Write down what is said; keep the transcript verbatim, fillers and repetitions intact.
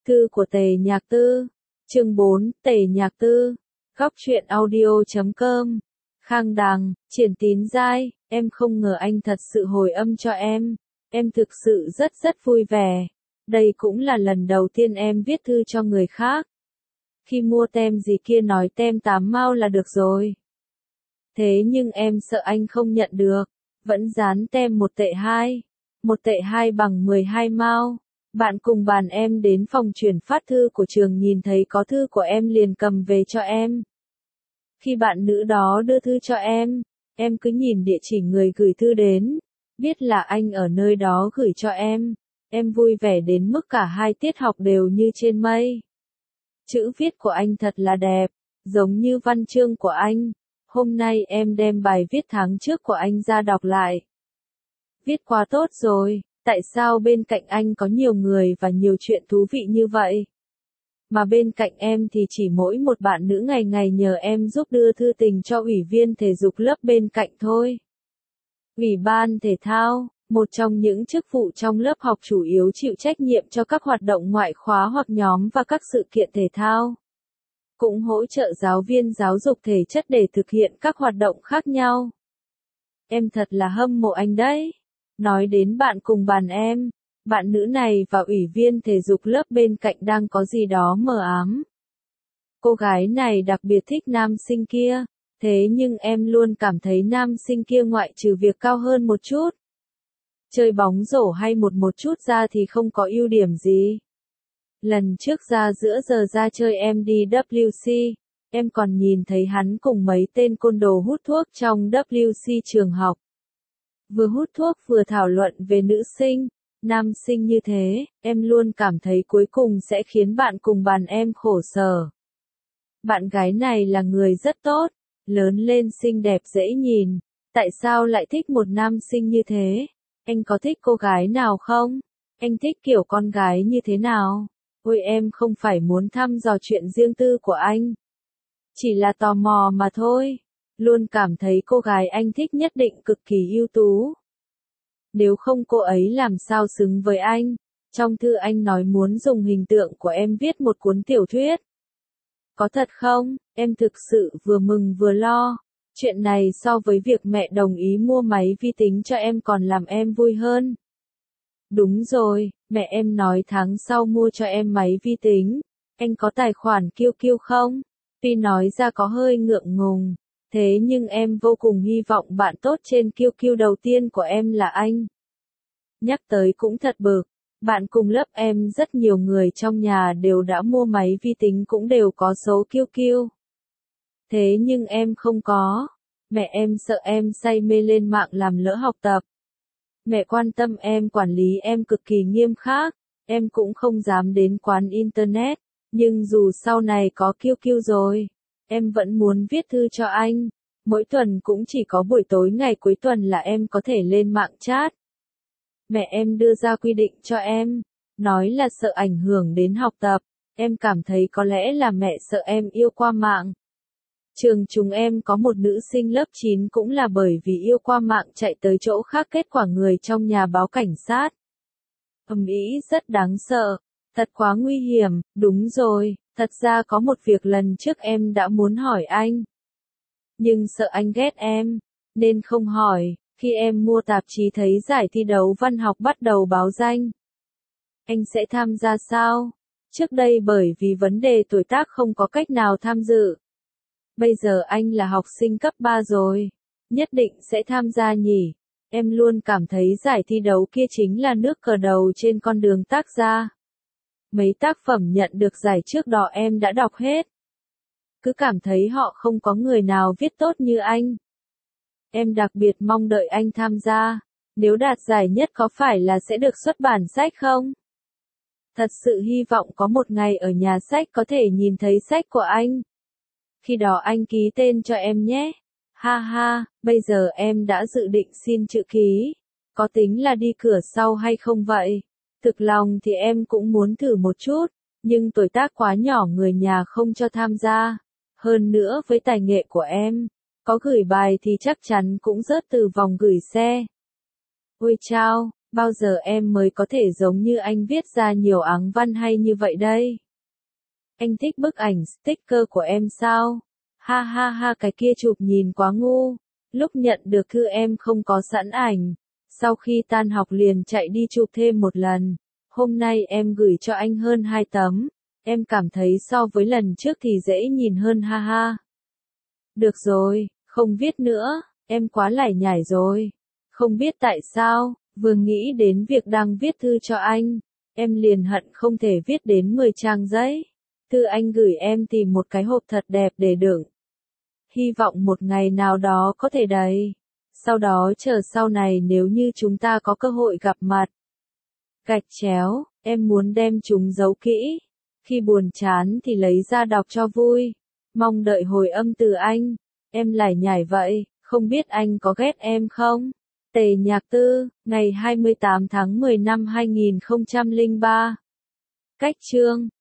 Thư của Tề Nhạc Tư. Chương bốn, Tề Nhạc Tư. Góc truyện audio chấm com. Khang Đằng, Triển Tín Giai, em không ngờ anh thật sự hồi âm cho em. Em thực sự rất rất vui vẻ. Đây cũng là lần đầu tiên em viết thư cho người khác. Khi mua tem gì kia nói tem tám mao là được rồi. Thế nhưng em sợ anh không nhận được. Vẫn dán tem một tệ hai. Một tệ hai bằng mười hai mao. Bạn cùng bàn em đến phòng chuyển phát thư của trường nhìn thấy có thư của em liền cầm về cho em. Khi bạn nữ đó đưa thư cho em, em cứ nhìn địa chỉ người gửi thư đến, biết là anh ở nơi đó gửi cho em. Em vui vẻ đến mức cả hai tiết học đều như trên mây. Chữ viết của anh thật là đẹp, giống như văn chương của anh. Hôm nay em đem bài viết tháng trước của anh ra đọc lại. Viết quá tốt rồi, tại sao bên cạnh anh có nhiều người và nhiều chuyện thú vị như vậy? Mà bên cạnh em thì chỉ mỗi một bạn nữ ngày ngày nhờ em giúp đưa thư tình cho ủy viên thể dục lớp bên cạnh thôi. Ủy ban thể thao, một trong những chức vụ trong lớp học chủ yếu chịu trách nhiệm cho các hoạt động ngoại khóa hoặc nhóm và các sự kiện thể thao. Cũng hỗ trợ giáo viên giáo dục thể chất để thực hiện các hoạt động khác nhau. Em thật là hâm mộ anh đấy. Nói đến bạn cùng bàn em, bạn nữ này và ủy viên thể dục lớp bên cạnh đang có gì đó mờ ám. Cô gái này đặc biệt thích nam sinh kia, thế nhưng em luôn cảm thấy nam sinh kia ngoại trừ việc cao hơn một chút. Chơi bóng rổ hay một một chút ra thì không có ưu điểm gì. Lần trước ra giữa giờ ra chơi em đi W C, em còn nhìn thấy hắn cùng mấy tên côn đồ hút thuốc trong W C trường học. Vừa hút thuốc vừa thảo luận về nữ sinh, nam sinh như thế, em luôn cảm thấy cuối cùng sẽ khiến bạn cùng bàn em khổ sở. Bạn gái này là người rất tốt, lớn lên xinh đẹp dễ nhìn, tại sao lại thích một nam sinh như thế? Anh có thích cô gái nào không? Anh thích kiểu con gái như thế nào? Ôi em không phải muốn thăm dò chuyện riêng tư của anh. Chỉ là tò mò mà thôi. Luôn cảm thấy cô gái anh thích nhất định cực kỳ ưu tú. Nếu không cô ấy làm sao xứng với anh. Trong thư anh nói muốn dùng hình tượng của em viết một cuốn tiểu thuyết. Có thật không? Em thực sự vừa mừng vừa lo. Chuyện này so với việc mẹ đồng ý mua máy vi tính cho em còn làm em vui hơn. Đúng rồi, mẹ em nói tháng sau mua cho em máy vi tính. Anh có tài khoản Q Q không? Tuy nói ra có hơi ngượng ngùng. Thế nhưng em vô cùng hy vọng bạn tốt trên Q Q đầu tiên của em là anh. Nhắc tới cũng thật bực. Bạn cùng lớp em rất nhiều người trong nhà đều đã mua máy vi tính cũng đều có số Q Q. Thế nhưng em không có. Mẹ em sợ em say mê lên mạng làm lỡ học tập. Mẹ quan tâm em quản lý em cực kỳ nghiêm khắc. Em cũng không dám đến quán internet. Nhưng dù sau này có Q Q rồi, em vẫn muốn viết thư cho anh. Mỗi tuần cũng chỉ có buổi tối ngày cuối tuần là em có thể lên mạng chat. Mẹ em đưa ra quy định cho em, nói là sợ ảnh hưởng đến học tập. Em cảm thấy có lẽ là mẹ sợ em yêu qua mạng. Trường chúng em có một nữ sinh lớp chín cũng là bởi vì yêu qua mạng chạy tới chỗ khác, kết quả người trong nhà báo cảnh sát. Ầm ĩ rất đáng sợ, thật quá nguy hiểm. Đúng rồi, thật ra có một việc lần trước em đã muốn hỏi anh. Nhưng sợ anh ghét em, nên không hỏi. Khi em mua tạp chí thấy giải thi đấu văn học bắt đầu báo danh. Anh sẽ tham gia sao? Trước đây bởi vì vấn đề tuổi tác không có cách nào tham dự. Bây giờ anh là học sinh cấp ba rồi. Nhất định sẽ tham gia nhỉ. Em luôn cảm thấy giải thi đấu kia chính là nước cờ đầu trên con đường tác gia. Mấy tác phẩm nhận được giải trước đó em đã đọc hết. Cứ cảm thấy họ không có người nào viết tốt như anh. Em đặc biệt mong đợi anh tham gia. Nếu đạt giải nhất có phải là sẽ được xuất bản sách không? Thật sự hy vọng có một ngày ở nhà sách có thể nhìn thấy sách của anh. Khi đó anh ký tên cho em nhé. Ha ha, bây giờ em đã dự định xin chữ ký. Có tính là đi cửa sau hay không vậy? Thực lòng thì em cũng muốn thử một chút. Nhưng tuổi tác quá nhỏ người nhà không cho tham gia. Hơn nữa với tài nghệ của em, có gửi bài thì chắc chắn cũng rớt từ vòng gửi xe. Ôi chao, Bao giờ em mới có thể giống như anh viết ra nhiều áng văn hay như vậy đây? Anh thích bức ảnh sticker của em sao? Ha ha ha, cái kia chụp nhìn quá ngu. Lúc nhận được thư em không có sẵn ảnh. Sau khi tan học liền chạy đi chụp thêm một lần. Hôm nay em gửi cho anh hơn hai tấm. Em cảm thấy so với lần trước thì dễ nhìn hơn ha ha. Được rồi, không viết nữa, em quá lải nhải rồi. Không biết tại sao, vừa nghĩ đến việc đang viết thư cho anh, em liền hận không thể viết đến mười trang giấy. Thư anh gửi em tìm một cái hộp thật đẹp để đựng. Hy vọng một ngày nào đó có thể đầy. Sau đó chờ sau này nếu như chúng ta có cơ hội gặp mặt. Gạch chéo, em muốn đem chúng giấu kỹ. Khi buồn chán thì lấy ra đọc cho vui. Mong đợi hồi âm từ anh. Em lải nhải vậy, không biết anh có ghét em không? Tề Nhạc Tư, ngày hai mươi tám tháng mười năm hai nghìn không trăm lẻ ba. Cách chương